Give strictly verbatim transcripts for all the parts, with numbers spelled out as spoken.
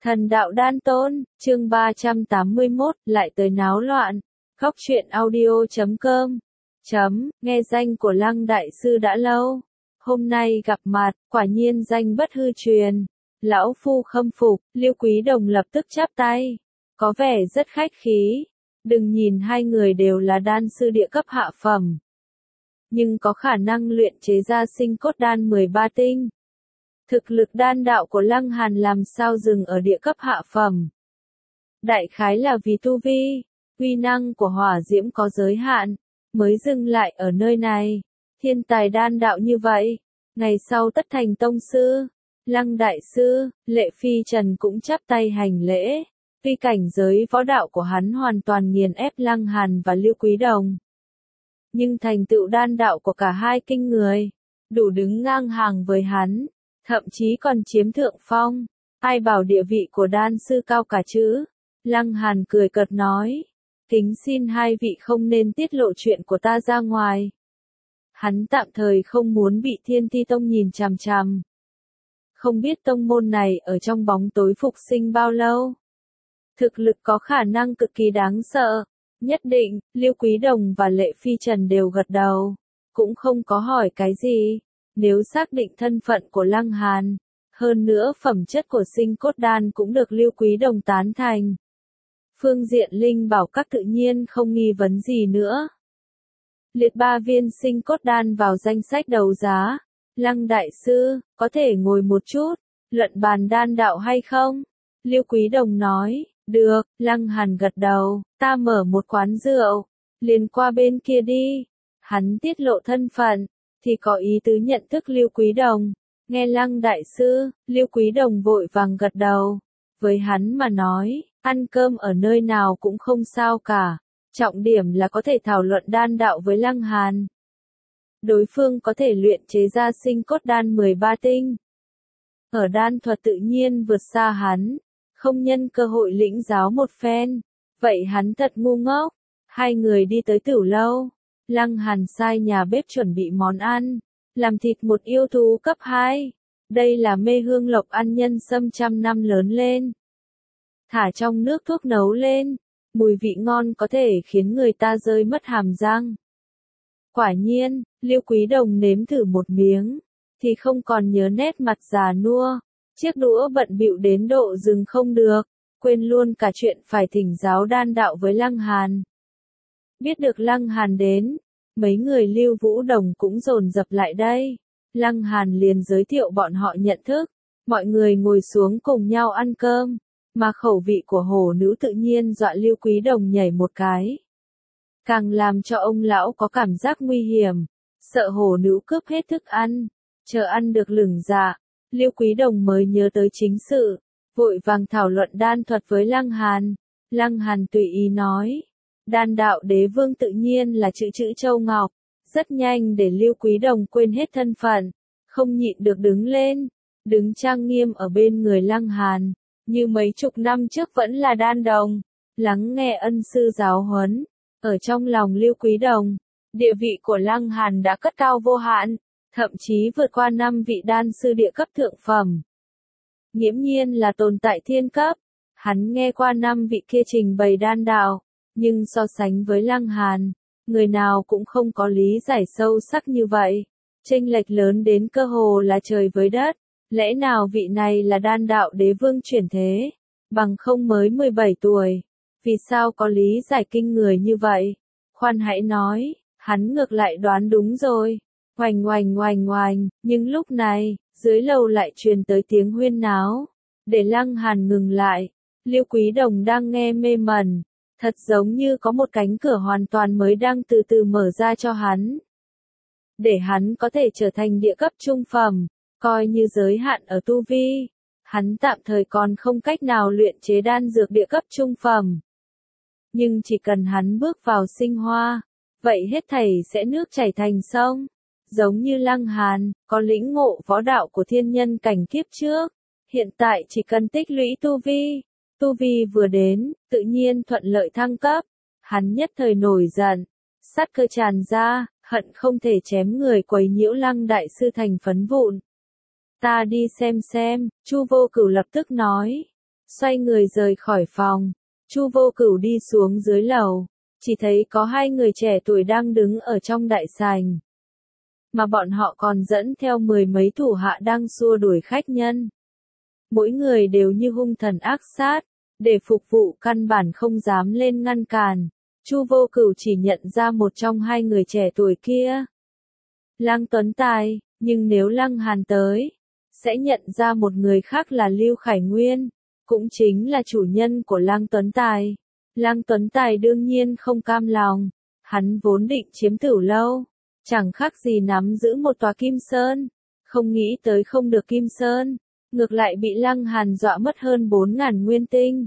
Thần đạo đan tôn, chương ba trăm tám mươi mốt, lại tới náo loạn. Góc truyện audio chấm com. Chấm, nghe danh của Lăng Đại Sư đã lâu. Hôm nay gặp mặt, quả nhiên danh bất hư truyền. Lão Phu khâm phục, Liêu Quý Đồng lập tức chắp tay. Có vẻ rất khách khí. Đừng nhìn hai người đều là đan sư địa cấp hạ phẩm. Nhưng có khả năng luyện chế ra sinh cốt đan mười ba tinh. Thực lực đan đạo của Lăng Hàn làm sao dừng ở địa cấp hạ phẩm. Đại khái là vì tu vi, uy năng của hỏa diễm có giới hạn, mới dừng lại ở nơi này. Thiên tài đan đạo như vậy, ngày sau tất thành tông sư. Lăng Đại Sư, Lệ Phi Trần cũng chắp tay hành lễ. Tuy cảnh giới võ đạo của hắn hoàn toàn nghiền ép Lăng Hàn và Liêu Quý Đồng, nhưng thành tựu đan đạo của cả hai kinh người, đủ đứng ngang hàng với hắn. Thậm chí còn chiếm thượng phong. Ai bảo địa vị của đan sư cao cả chứ? Lăng Hàn cười cợt nói. Kính xin hai vị không nên tiết lộ chuyện của ta ra ngoài. Hắn tạm thời không muốn bị Thiên Ti Tông nhìn chằm chằm. Không biết tông môn này ở trong bóng tối phục sinh bao lâu. Thực lực có khả năng cực kỳ đáng sợ. Nhất định, Liêu Quý Đồng và Lệ Phi Trần đều gật đầu. Cũng không có hỏi cái gì. Nếu xác định thân phận của Lăng Hàn, hơn nữa phẩm chất của sinh cốt đan cũng được Liêu Quý Đồng tán thành. Phương diện linh bảo các tự nhiên không nghi vấn gì nữa. Liệt ba viên sinh cốt đan vào danh sách đấu giá. Lăng Đại Sư, có thể ngồi một chút, luận bàn đan đạo hay không? Liêu Quý Đồng nói, được. Lăng Hàn gật đầu, ta mở một quán rượu, liền qua bên kia đi. Hắn tiết lộ thân phận, thì có ý tứ nhận thức Liêu Quý Đồng. Nghe Lăng Đại Sư, Liêu Quý Đồng vội vàng gật đầu. Với hắn mà nói, ăn cơm ở nơi nào cũng không sao cả. Trọng điểm là có thể thảo luận đan đạo với Lăng Hàn. Đối phương có thể luyện chế ra sinh cốt đan mười ba tinh. Ở đan thuật tự nhiên vượt xa hắn, không nhân cơ hội lĩnh giáo một phen. Vậy hắn thật ngu ngốc. Hai người đi tới Tửu Lâu. Lăng Hàn sai nhà bếp chuẩn bị món ăn, làm thịt một yêu thú cấp hai. Đây là mê hương lộc ăn nhân sâm trăm năm lớn lên. Thả trong nước thuốc nấu lên, mùi vị ngon có thể khiến người ta rơi mất hàm răng. Quả nhiên, Liêu Quý Đồng nếm thử một miếng, thì không còn nhớ nét mặt già nua. Chiếc đũa bận bịu đến độ dừng không được, quên luôn cả chuyện phải thỉnh giáo đan đạo với Lăng Hàn. Biết được Lăng Hàn đến, mấy người Lưu Vũ Đồng cũng dồn dập lại đây. Lăng Hàn liền giới thiệu bọn họ nhận thức. Mọi người ngồi xuống cùng nhau ăn cơm. Mà khẩu vị của hổ nữ tự nhiên dọa Liêu Quý Đồng nhảy một cái. Càng làm cho ông lão có cảm giác nguy hiểm. Sợ hổ nữ cướp hết thức ăn. Chờ ăn được lửng dạ, Liêu Quý Đồng mới nhớ tới chính sự. Vội vàng thảo luận đan thuật với Lăng Hàn. Lăng Hàn tùy ý nói. Đan đạo đế vương tự nhiên là chữ chữ châu ngọc. Rất nhanh để Liêu Quý Đồng quên hết thân phận. Không nhịn được đứng lên. Đứng trang nghiêm ở bên người Lăng Hàn. Như mấy chục năm trước vẫn là đan đồng. Lắng nghe ân sư giáo huấn. Ở trong lòng Liêu Quý Đồng, địa vị của Lăng Hàn đã cất cao vô hạn. Thậm chí vượt qua năm vị đan sư địa cấp thượng phẩm. Nghiễm nhiên là tồn tại thiên cấp. Hắn nghe qua năm vị kia trình bày đan đạo. Nhưng so sánh với Lăng Hàn, người nào cũng không có lý giải sâu sắc như vậy. Chênh lệch lớn đến cơ hồ là trời với đất. Lẽ nào vị này là đan đạo đế vương chuyển thế? Bằng không mới mười bảy tuổi. Vì sao có lý giải kinh người như vậy? Khoan hãy nói, hắn ngược lại đoán đúng rồi. Oành oành oành oành, nhưng lúc này, dưới lầu lại truyền tới tiếng huyên náo. Để Lăng Hàn ngừng lại, Liêu Quý Đồng đang nghe mê mẩn. Thật giống như có một cánh cửa hoàn toàn mới đang từ từ mở ra cho hắn. Để hắn có thể trở thành địa cấp trung phẩm, coi như giới hạn ở tu vi. Hắn tạm thời còn không cách nào luyện chế đan dược địa cấp trung phẩm. Nhưng chỉ cần hắn bước vào sinh hoa, vậy hết thảy sẽ nước chảy thành sông. Giống như Lăng Hàn, có lĩnh ngộ võ đạo của thiên nhân cảnh kiếp trước. Hiện tại chỉ cần tích lũy tu vi. Tu vi vừa đến, tự nhiên thuận lợi thăng cấp. Hắn nhất thời nổi giận. Sát cơ tràn ra, hận không thể chém người quấy nhiễu Lăng Đại Sư thành phấn vụn. Ta đi xem xem, Chu Vô Cửu lập tức nói. xoay người rời khỏi phòng. Chu Vô Cửu đi xuống dưới lầu, chỉ thấy có hai người trẻ tuổi đang đứng ở trong đại sảnh. Mà bọn họ còn dẫn theo mười mấy thủ hạ đang xua đuổi khách nhân. Mỗi người đều như hung thần ác sát, để phục vụ căn bản không dám lên ngăn cản. Chu Vô Cửu chỉ nhận ra một trong hai người trẻ tuổi kia. Lăng Tuấn Tài, nhưng nếu Lăng Hàn tới, sẽ nhận ra một người khác là Lưu Khải Nguyên, cũng chính là chủ nhân của Lăng Tuấn Tài. Lăng Tuấn Tài đương nhiên không cam lòng, hắn vốn định chiếm Tửu Lâu, chẳng khác gì nắm giữ một tòa Kim Sơn, không nghĩ tới không được Kim Sơn, ngược lại bị Lăng Hàn dọa mất hơn bốn ngàn nguyên tinh.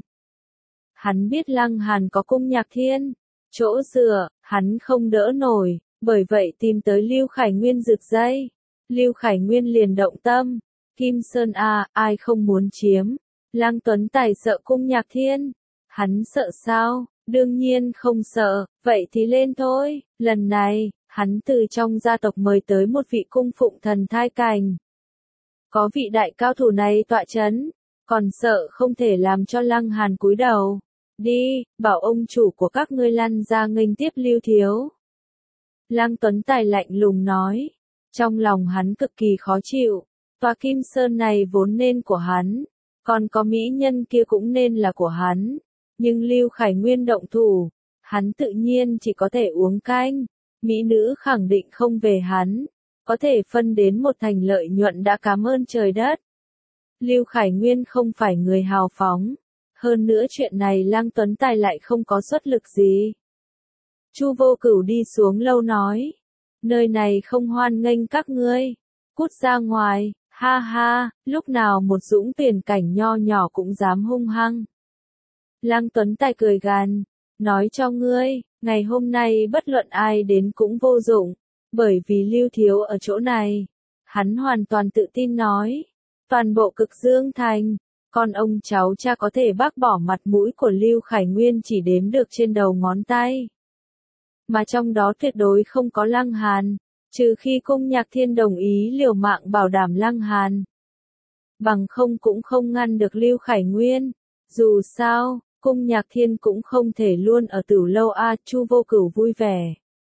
Hắn biết Lăng Hàn có cung Nhạc Thiên, chỗ dựa, hắn không đỡ nổi, bởi vậy tìm tới Lưu Khải Nguyên rực dây. Lưu Khải Nguyên liền động tâm, Kim Sơn à, ai không muốn chiếm. Lăng Tuấn Tài sợ cung Nhạc Thiên, hắn sợ sao, đương nhiên không sợ, vậy thì lên thôi. Lần này, hắn từ trong gia tộc mời tới một vị cung phụng thần thai cảnh. Có vị đại cao thủ này tọa chấn, còn sợ không thể làm cho Lăng Hàn cúi đầu. Đi, bảo ông chủ của các ngươi lăn ra nghênh tiếp Lưu thiếu. Lăng Tuấn Tài lạnh lùng nói, trong lòng hắn cực kỳ khó chịu, tòa Kim Sơn này vốn nên của hắn, còn có mỹ nhân kia cũng nên là của hắn, nhưng Lưu Khải Nguyên động thủ, hắn tự nhiên chỉ có thể uống canh, mỹ nữ khẳng định không về hắn, có thể phân đến một thành lợi nhuận đã cảm ơn trời đất. Lưu Khải Nguyên không phải người hào phóng, hơn nữa chuyện này Lăng Tuấn Tài lại không có xuất lực gì. Chu Vô Cửu đi xuống lâu nói, nơi này không hoan nghênh các ngươi, cút ra ngoài, ha ha, lúc nào một dũng tuyển cảnh nho nhỏ cũng dám hung hăng. Lăng Tuấn Tài cười gằn, nói cho ngươi, ngày hôm nay bất luận ai đến cũng vô dụng, bởi vì Lưu thiếu ở chỗ này. Hắn hoàn toàn tự tin nói, toàn bộ Cực Dương Thành, con ông cháu cha có thể bác bỏ mặt mũi của Lưu Khải Nguyên chỉ đếm được trên đầu ngón tay. Mà trong đó tuyệt đối không có Lăng Hàn, trừ khi cung Nhạc Thiên đồng ý liều mạng bảo đảm Lăng Hàn. Bằng không cũng không ngăn được Lưu Khải Nguyên, dù sao, cung Nhạc Thiên cũng không thể luôn ở Tửu Lâu a. Chu Vô Cửu vui vẻ.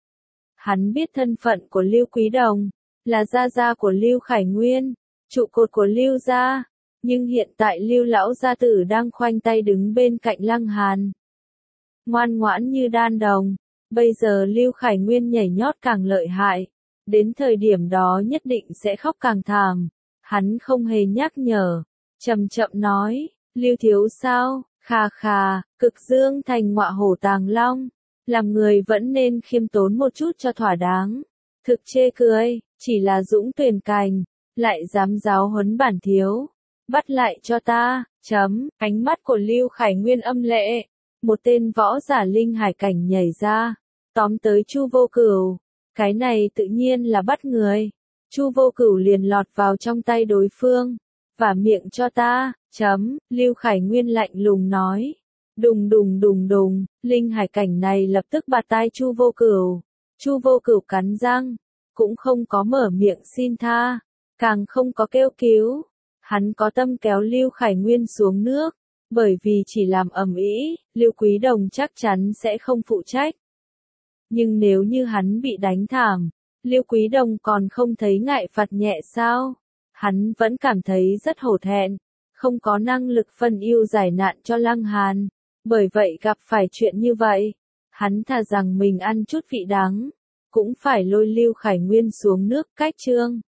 Hắn biết thân phận của Lưu Quý Đồng, là gia gia của Lưu Khải Nguyên, trụ cột của Lưu gia, nhưng hiện tại Lưu lão gia tử đang khoanh tay đứng bên cạnh Lăng Hàn. Ngoan ngoãn như đan đồng, bây giờ Lưu Khải Nguyên nhảy nhót càng lợi hại, đến thời điểm đó nhất định sẽ khóc càng thảm. Hắn không hề nhắc nhở, chậm chậm nói, Lưu thiếu sao, khà khà, Cực Dương Thành ngọa hổ tàng long, làm người vẫn nên khiêm tốn một chút cho thỏa đáng. Thực chê cười, chỉ là dũng tuyển cành, lại dám giáo huấn bản thiếu. Bắt lại cho ta, chấm, ánh mắt của Lưu Khải Nguyên âm lệ. Một tên võ giả linh hải cảnh nhảy ra, tóm tới Chu Vô Cửu. Cái này tự nhiên là bắt người. Chu Vô Cửu liền lọt vào trong tay đối phương. Vả miệng cho ta, chấm, Lưu Khải Nguyên lạnh lùng nói. Đùng đùng đùng đùng, linh hải cảnh này lập tức bạt tai Chu Vô Cửu. Chu Vô Cửu cắn răng, cũng không có mở miệng xin tha, càng không có kêu cứu. Hắn có tâm kéo Lưu Khải Nguyên xuống nước, bởi vì chỉ làm ầm ĩ, Lưu Quý Đồng chắc chắn sẽ không phụ trách. Nhưng nếu như hắn bị đánh thảm, Lưu Quý Đồng còn không thấy ngại phạt nhẹ sao? Hắn vẫn cảm thấy rất hổ thẹn, không có năng lực phân ưu giải nạn cho Lăng Hàn. Bởi vậy gặp phải chuyện như vậy, hắn thà rằng mình ăn chút vị đắng, cũng phải lôi Lưu Khải Nguyên xuống nước cách chương.